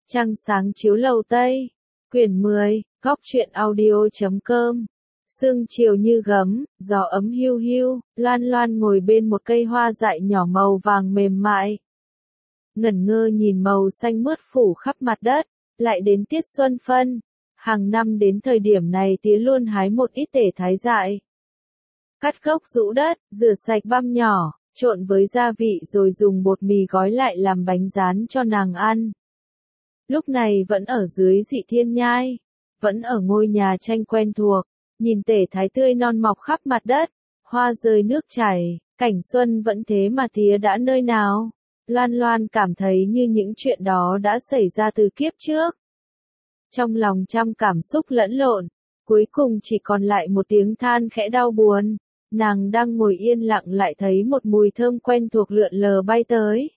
Trăng sáng chiếu lầu Tây. Quyển 10, góc truyện audio.com. Sương chiều như gấm, gió ấm hiu hiu, Loan Loan ngồi bên một cây hoa dại nhỏ màu vàng mềm mại. Ngẩn ngơ nhìn màu xanh mướt phủ khắp mặt đất, lại đến tiết xuân phân. Hàng năm đến thời điểm này tía luôn hái một ít tể thái dại. Cắt gốc rũ đất, rửa sạch băm nhỏ, trộn với gia vị rồi dùng bột mì gói lại làm bánh rán cho nàng ăn. Lúc này vẫn ở dưới Dị Thiên Nhai, vẫn ở ngôi nhà tranh quen thuộc, nhìn tể thái tươi non mọc khắp mặt đất, hoa rơi nước chảy, cảnh xuân vẫn thế mà tía đã nơi nào. Loan Loan cảm thấy như những chuyện đó đã xảy ra từ kiếp trước. Trong lòng trăm cảm xúc lẫn lộn, cuối cùng chỉ còn lại một tiếng than khẽ đau buồn. Nàng đang ngồi yên lặng lại thấy một mùi thơm quen thuộc lượn lờ bay tới.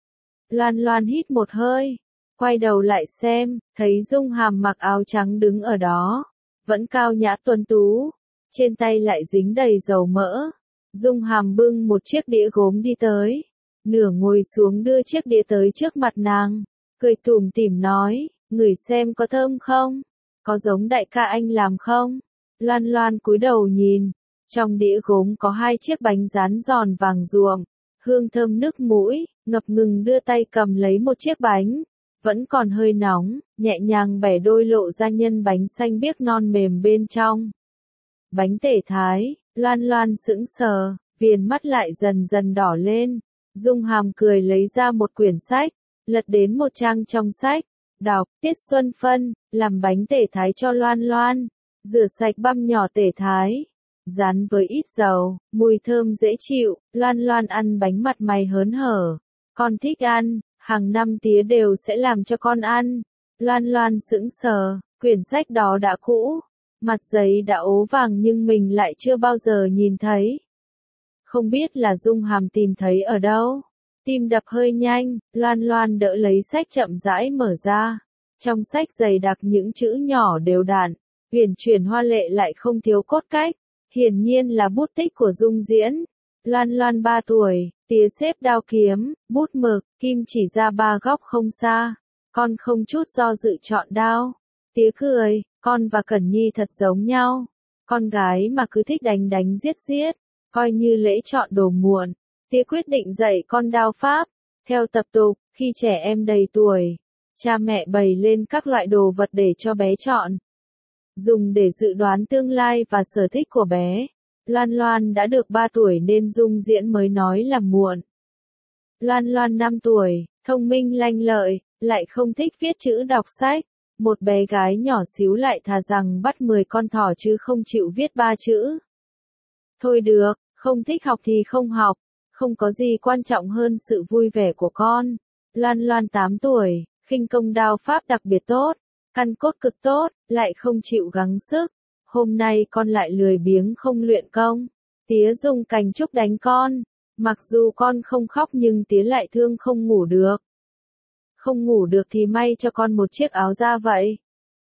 Loan Loan hít một hơi, quay đầu lại xem, thấy Dung Hàm mặc áo trắng đứng ở đó, vẫn cao nhã tuấn tú, trên tay lại dính đầy dầu mỡ. Dung Hàm bưng một chiếc đĩa gốm đi tới, nửa ngồi xuống đưa chiếc đĩa tới trước mặt nàng, cười tủm tỉm nói, ngửi xem có thơm không, có giống đại ca anh làm không? Loan Loan cúi đầu nhìn, trong đĩa gốm có 2 chiếc bánh rán giòn vàng ruộm, hương thơm nước mũi, ngập ngừng đưa tay cầm lấy một chiếc bánh, vẫn còn hơi nóng, nhẹ nhàng bẻ đôi lộ ra nhân bánh xanh biếc non mềm bên trong. Bánh tể thái, Loan Loan sững sờ, viền mắt lại dần dần đỏ lên. Dung Hàm cười lấy ra một quyển sách, lật đến một trang trong sách, đọc, tiết xuân phân, làm bánh tể thái cho Loan Loan, rửa sạch băm nhỏ tể thái, rán với ít dầu, mùi thơm dễ chịu. Loan Loan ăn bánh mặt mày hớn hở, con thích ăn, hàng năm tía đều sẽ làm cho con ăn. Loan Loan sững sờ, quyển sách đó đã cũ, mặt giấy đã ố vàng nhưng mình lại chưa bao giờ nhìn thấy. Không biết là Dung Hàm tìm thấy ở đâu. Tim đập hơi nhanh, Loan Loan đỡ lấy sách chậm rãi mở ra. Trong sách dày đặc những chữ nhỏ đều đặn, uyển chuyển hoa lệ lại không thiếu cốt cách. Hiển nhiên là bút tích của Dung Diễn. Loan Loan 3 tuổi, tía xếp đao kiếm, bút mực, kim chỉ ra 3 góc không xa. Con không chút do dự chọn đao. Tía cười, con và Cẩn Nhi thật giống nhau. Con gái mà cứ thích đánh đánh giết giết, coi như lễ chọn đồ muộn. Tía quyết định dạy con đao pháp. Theo tập tục, khi trẻ em đầy tuổi, cha mẹ bày lên các loại đồ vật để cho bé chọn, dùng để dự đoán tương lai và sở thích của bé. Loan Loan đã được 3 tuổi nên Dung Diễn mới nói là muộn. Loan Loan 5 tuổi, thông minh lanh lợi, lại không thích viết chữ đọc sách. Một bé gái nhỏ xíu lại thà rằng bắt 10 con thỏ chứ không chịu viết 3 chữ. Thôi được, không thích học thì không học, không có gì quan trọng hơn sự vui vẻ của con. Loan Loan 8 tuổi, khinh công đao pháp đặc biệt tốt, căn cốt cực tốt, lại không chịu gắng sức. Hôm nay con lại lười biếng không luyện công. Tía dùng cành trúc đánh con. Mặc dù con không khóc nhưng tía lại thương không ngủ được. Không ngủ được thì may cho con một chiếc áo da vậy.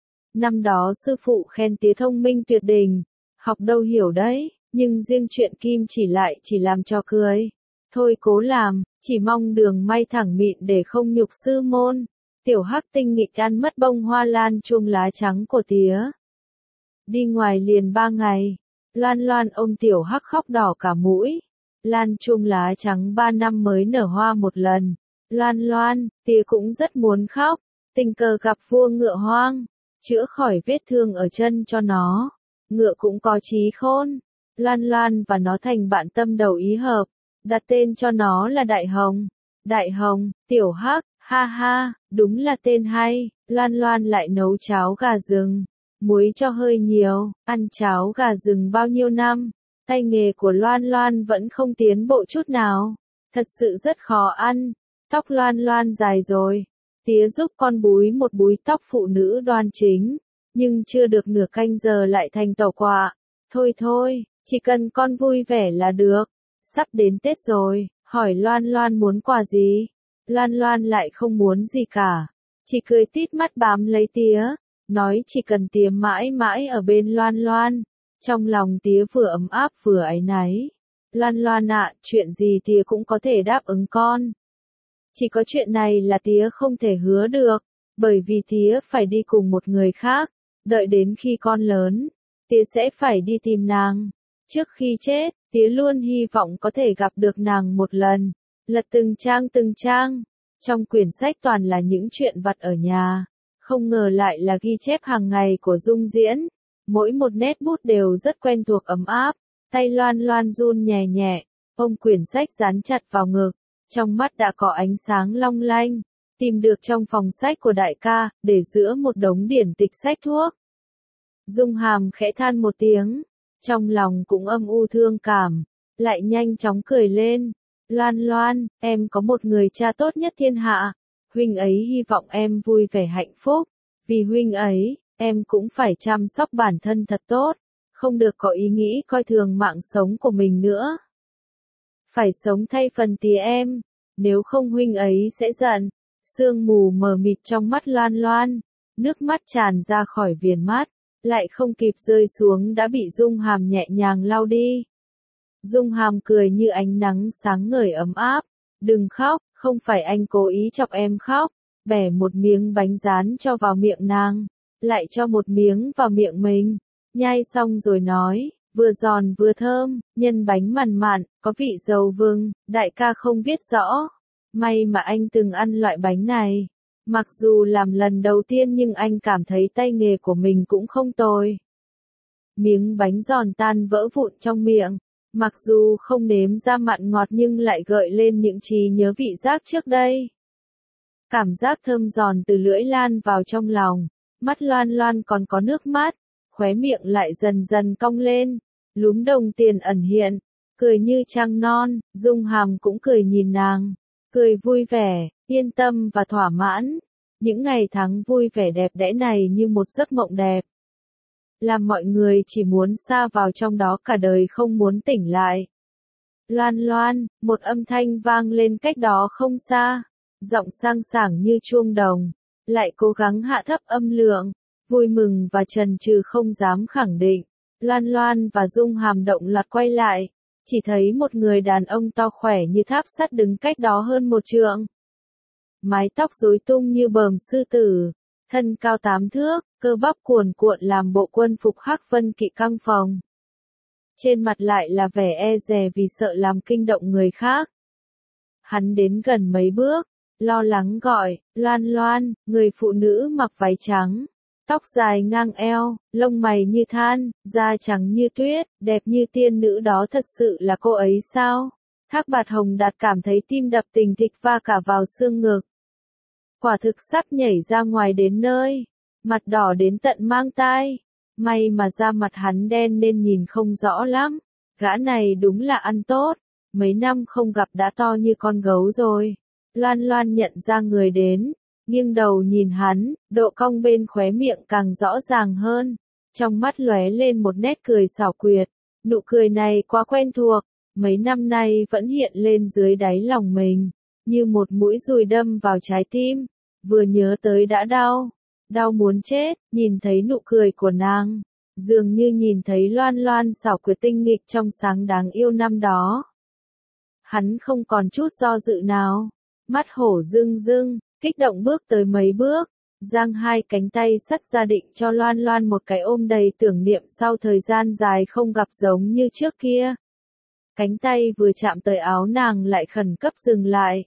Năm đó sư phụ khen tía thông minh tuyệt đỉnh. Học đâu hiểu đấy, nhưng riêng chuyện kim chỉ lại chỉ làm cho cười. Thôi cố làm, chỉ mong đường may thẳng mịn để không nhục sư môn. Tiểu Hắc tinh nghịch ăn mất bông hoa lan chuông lá trắng của tía. Đi ngoài liền 3 ngày, Loan Loan ôm Tiểu Hắc khóc đỏ cả mũi. Lan chuông lá trắng 3 năm mới nở hoa một lần. Loan Loan, tía cũng rất muốn khóc, tình cờ gặp vua ngựa hoang, chữa khỏi vết thương ở chân cho nó. Ngựa cũng có trí khôn. Loan Loan và nó thành bạn tâm đầu ý hợp, đặt tên cho nó là Đại Hồng. Đại Hồng, Tiểu Hắc, ha ha, đúng là tên hay. Loan Loan lại nấu cháo gà rừng, muối cho hơi nhiều, ăn cháo gà rừng bao nhiêu năm, tay nghề của Loan Loan vẫn không tiến bộ chút nào, thật sự rất khó ăn. Tóc Loan Loan dài rồi, tía giúp con búi một búi tóc phụ nữ đoan chính, nhưng chưa được nửa canh giờ lại thành tẩu quạ. Thôi thôi, chỉ cần con vui vẻ là được. Sắp đến Tết rồi, hỏi Loan Loan muốn quà gì? Loan Loan lại không muốn gì cả, chỉ cười tít mắt bám lấy tía, nói chỉ cần tía mãi mãi ở bên Loan Loan. Trong lòng tía vừa ấm áp vừa áy náy. Loan Loan ạ, chuyện gì tía cũng có thể đáp ứng con. Chỉ có chuyện này là tía không thể hứa được. Bởi vì tía phải đi cùng một người khác, đợi đến khi con lớn, tía sẽ phải đi tìm nàng. Trước khi chết, tía luôn hy vọng có thể gặp được nàng một lần. Lật từng trang, trong quyển sách toàn là những chuyện vặt ở nhà, không ngờ lại là ghi chép hàng ngày của Dung Diễn. Mỗi một nét bút đều rất quen thuộc ấm áp, tay Loan Loan run nhẹ nhẹ, ôm quyển sách dán chặt vào ngực, trong mắt đã có ánh sáng long lanh, tìm được trong phòng sách của đại ca, để giữa một đống điển tịch sách thuốc. Dung Hàm khẽ than một tiếng, trong lòng cũng âm u thương cảm, lại nhanh chóng cười lên. Loan Loan, em có một người cha tốt nhất thiên hạ, huynh ấy hy vọng em vui vẻ hạnh phúc, vì huynh ấy, em cũng phải chăm sóc bản thân thật tốt, không được có ý nghĩ coi thường mạng sống của mình nữa. Phải sống thay phần tía em, nếu không huynh ấy sẽ giận. Sương mù mờ mịt trong mắt Loan Loan, nước mắt tràn ra khỏi viền mắt, lại không kịp rơi xuống đã bị Dung Hàm nhẹ nhàng lau đi. Dung Hàm cười như ánh nắng sáng ngời ấm áp, đừng khóc, không phải anh cố ý chọc em khóc, bẻ một miếng bánh rán cho vào miệng nàng, lại cho một miếng vào miệng mình, nhai xong rồi nói, vừa giòn vừa thơm, nhân bánh mặn mặn, có vị dầu vừng, đại ca không biết rõ. May mà anh từng ăn loại bánh này. Mặc dù làm lần đầu tiên nhưng anh cảm thấy tay nghề của mình cũng không tồi. Miếng bánh giòn tan vỡ vụn trong miệng. Mặc dù không nếm ra mặn ngọt nhưng lại gợi lên những trí nhớ vị giác trước đây. Cảm giác thơm giòn từ lưỡi lan vào trong lòng. Mắt Loan Loan còn có nước mắt. Khóe miệng lại dần dần cong lên. Lúm đồng tiền ẩn hiện. Cười như trăng non. Dung Hàm cũng cười nhìn nàng. Cười vui vẻ, yên tâm và thỏa mãn. Những ngày tháng vui vẻ đẹp đẽ này như một giấc mộng đẹp. Làm mọi người chỉ muốn sa vào trong đó cả đời không muốn tỉnh lại. Loan Loan, một âm thanh vang lên cách đó không xa. Giọng sang sảng như chuông đồng. Lại cố gắng hạ thấp âm lượng. Vui mừng và chần chừ không dám khẳng định. Loan Loan và Dung Hàm động loạt quay lại. Chỉ thấy một người đàn ông to khỏe như tháp sắt đứng cách đó hơn một trượng. Mái tóc rối tung như bờm sư tử, thân cao 8 thước, cơ bắp cuồn cuộn làm bộ quân phục Hắc Vân Kỵ căng phòng. Trên mặt lại là vẻ e dè vì sợ làm kinh động người khác. Hắn đến gần mấy bước, lo lắng gọi, Loan Loan, người phụ nữ mặc váy trắng. Tóc dài ngang eo, lông mày như than, da trắng như tuyết, đẹp như tiên nữ đó thật sự là cô ấy sao? Thác Bạt Hồng Đạt cảm thấy tim đập thình thịch va cả vào xương ngực. Quả thực sắp nhảy ra ngoài đến nơi, mặt đỏ đến tận mang tai. May mà da mặt hắn đen nên nhìn không rõ lắm. Gã này đúng là ăn tốt, mấy năm không gặp đã to như con gấu rồi. Loan Loan nhận ra người đến. Nghiêng đầu nhìn hắn, độ cong bên khóe miệng càng rõ ràng hơn. Trong mắt lóe lên một nét cười xảo quyệt. Nụ cười này quá quen thuộc, mấy năm nay vẫn hiện lên dưới đáy lòng mình. Như một mũi dùi đâm vào trái tim. Vừa nhớ tới đã đau. Đau muốn chết, nhìn thấy nụ cười của nàng. Dường như nhìn thấy Loan Loan xảo quyệt tinh nghịch trong sáng đáng yêu năm đó. Hắn không còn chút do dự nào. Mắt hổ rưng rưng. Kích động bước tới mấy bước, giang hai cánh tay sắt ra định cho Loan Loan một cái ôm đầy tưởng niệm sau thời gian dài không gặp giống như trước kia. Cánh tay vừa chạm tới áo nàng lại khẩn cấp dừng lại.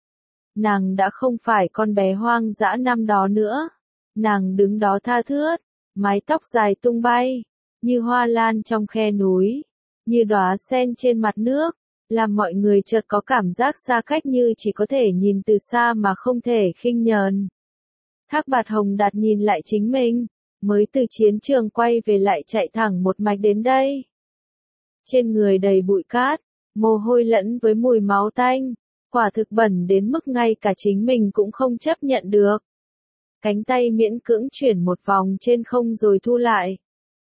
Nàng đã không phải con bé hoang dã năm đó nữa. Nàng đứng đó tha thướt, mái tóc dài tung bay, như hoa lan trong khe núi, như đóa sen trên mặt nước. Làm mọi người chợt có cảm giác xa cách như chỉ có thể nhìn từ xa mà không thể khinh nhờn. Thác Bạt Hồng Đạt nhìn lại chính mình, mới từ chiến trường quay về lại chạy thẳng một mạch đến đây. Trên người đầy bụi cát, mồ hôi lẫn với mùi máu tanh, quả thực bẩn đến mức ngay cả chính mình cũng không chấp nhận được. Cánh tay miễn cưỡng chuyển một vòng trên không rồi thu lại.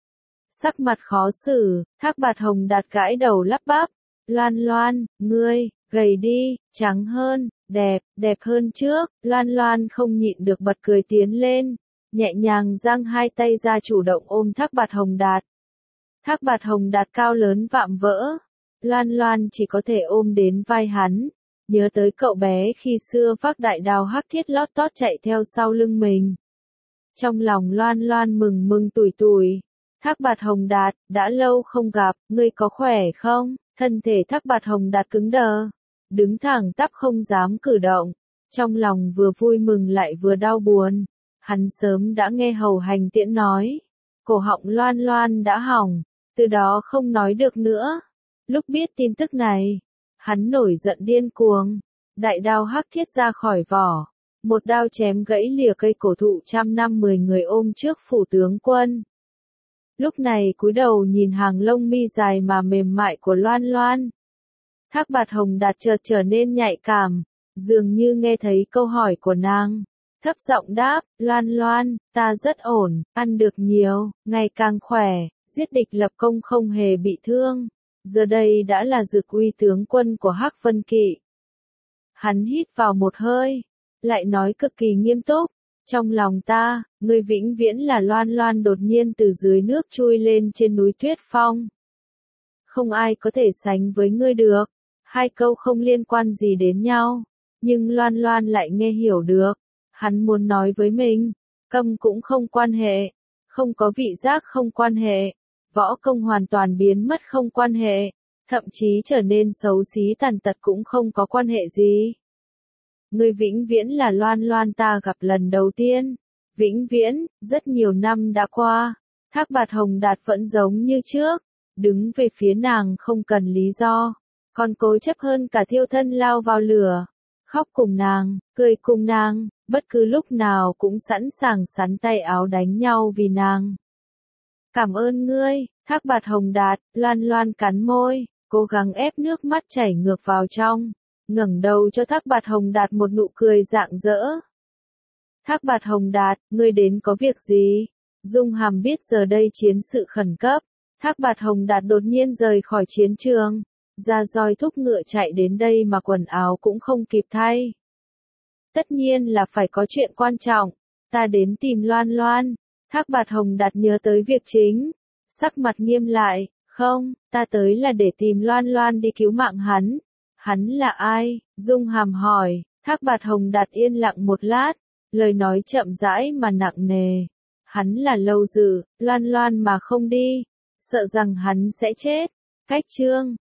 Sắc mặt khó xử, Thác Bạt Hồng Đạt gãi đầu lắp bắp. Loan Loan, ngươi, gầy đi, trắng hơn, đẹp hơn trước. Loan Loan không nhịn được bật cười tiến lên, nhẹ nhàng giang hai tay ra chủ động ôm Thác Bạt Hồng Đạt. Thác Bạt Hồng Đạt cao lớn vạm vỡ. Loan Loan chỉ có thể ôm đến vai hắn, nhớ tới cậu bé khi xưa vác đại đao hắc thiết lót tót chạy theo sau lưng mình. Trong lòng Loan Loan mừng mừng tủi tủi. Thác Bạt Hồng Đạt, đã lâu không gặp, ngươi có khỏe không? Thân thể Thác Bạt Hồng Đạt cứng đờ, đứng thẳng tắp không dám cử động. Trong lòng vừa vui mừng lại vừa đau buồn. Hắn sớm đã nghe Hầu Hành Tiễn nói, cổ họng Loan Loan đã hỏng, từ đó không nói được nữa. Lúc biết tin tức này, hắn nổi giận điên cuồng, đại đao hắc thiết ra khỏi vỏ, một đao chém gãy lìa cây cổ thụ 150 người ôm trước phủ tướng quân. Lúc này cúi đầu nhìn hàng lông mi dài mà mềm mại của Loan Loan. Thác Bạt Hồng Đạt chợt trở nên nhạy cảm, dường như nghe thấy câu hỏi của nàng. Thấp giọng đáp, Loan Loan, ta rất ổn, ăn được nhiều, ngày càng khỏe, giết địch lập công không hề bị thương. Giờ đây đã là Dực Uy tướng quân của Hắc Vân Kỵ. Hắn hít vào một hơi, lại nói cực kỳ nghiêm túc. Trong lòng ta, ngươi vĩnh viễn là Loan Loan đột nhiên từ dưới nước chui lên trên núi Tuyết Phong. Không ai có thể sánh với ngươi được. Hai câu không liên quan gì đến nhau, nhưng Loan Loan lại nghe hiểu được. Hắn muốn nói với mình, câm cũng không quan hệ, không có vị giác không quan hệ, võ công hoàn toàn biến mất không quan hệ, thậm chí trở nên xấu xí tàn tật cũng không có quan hệ gì. Ngươi vĩnh viễn là Loan Loan ta gặp lần đầu tiên, vĩnh viễn, rất nhiều năm đã qua, Thác Bạt Hồng Đạt vẫn giống như trước, đứng về phía nàng không cần lý do, còn cố chấp hơn cả thiêu thân lao vào lửa, khóc cùng nàng, cười cùng nàng, bất cứ lúc nào cũng sẵn sàng sắn tay áo đánh nhau vì nàng. Cảm ơn ngươi, Thác Bạt Hồng Đạt, Loan Loan cắn môi, cố gắng ép nước mắt chảy ngược vào trong, ngẩng đầu cho Thác Bạt Hồng Đạt một nụ cười rạng rỡ. Thác Bạt Hồng Đạt, ngươi đến có việc gì? Dung Hàm biết giờ đây chiến sự khẩn cấp, Thác Bạt Hồng Đạt đột nhiên rời khỏi chiến trường, ra roi thúc ngựa chạy đến đây mà quần áo cũng không kịp thay. Tất nhiên là phải có chuyện quan trọng, ta đến tìm Loan Loan. Thác Bạt Hồng Đạt nhớ tới việc chính, sắc mặt nghiêm lại, không, ta tới là để tìm Loan Loan đi cứu mạng hắn. Hắn là ai? Dung Hàm hỏi. Thác Bạt Hồng Đạt yên lặng một lát, lời nói chậm rãi mà nặng nề. Hắn là Lâu Dự, Loan Loan mà không đi, sợ rằng hắn sẽ chết. Cách chương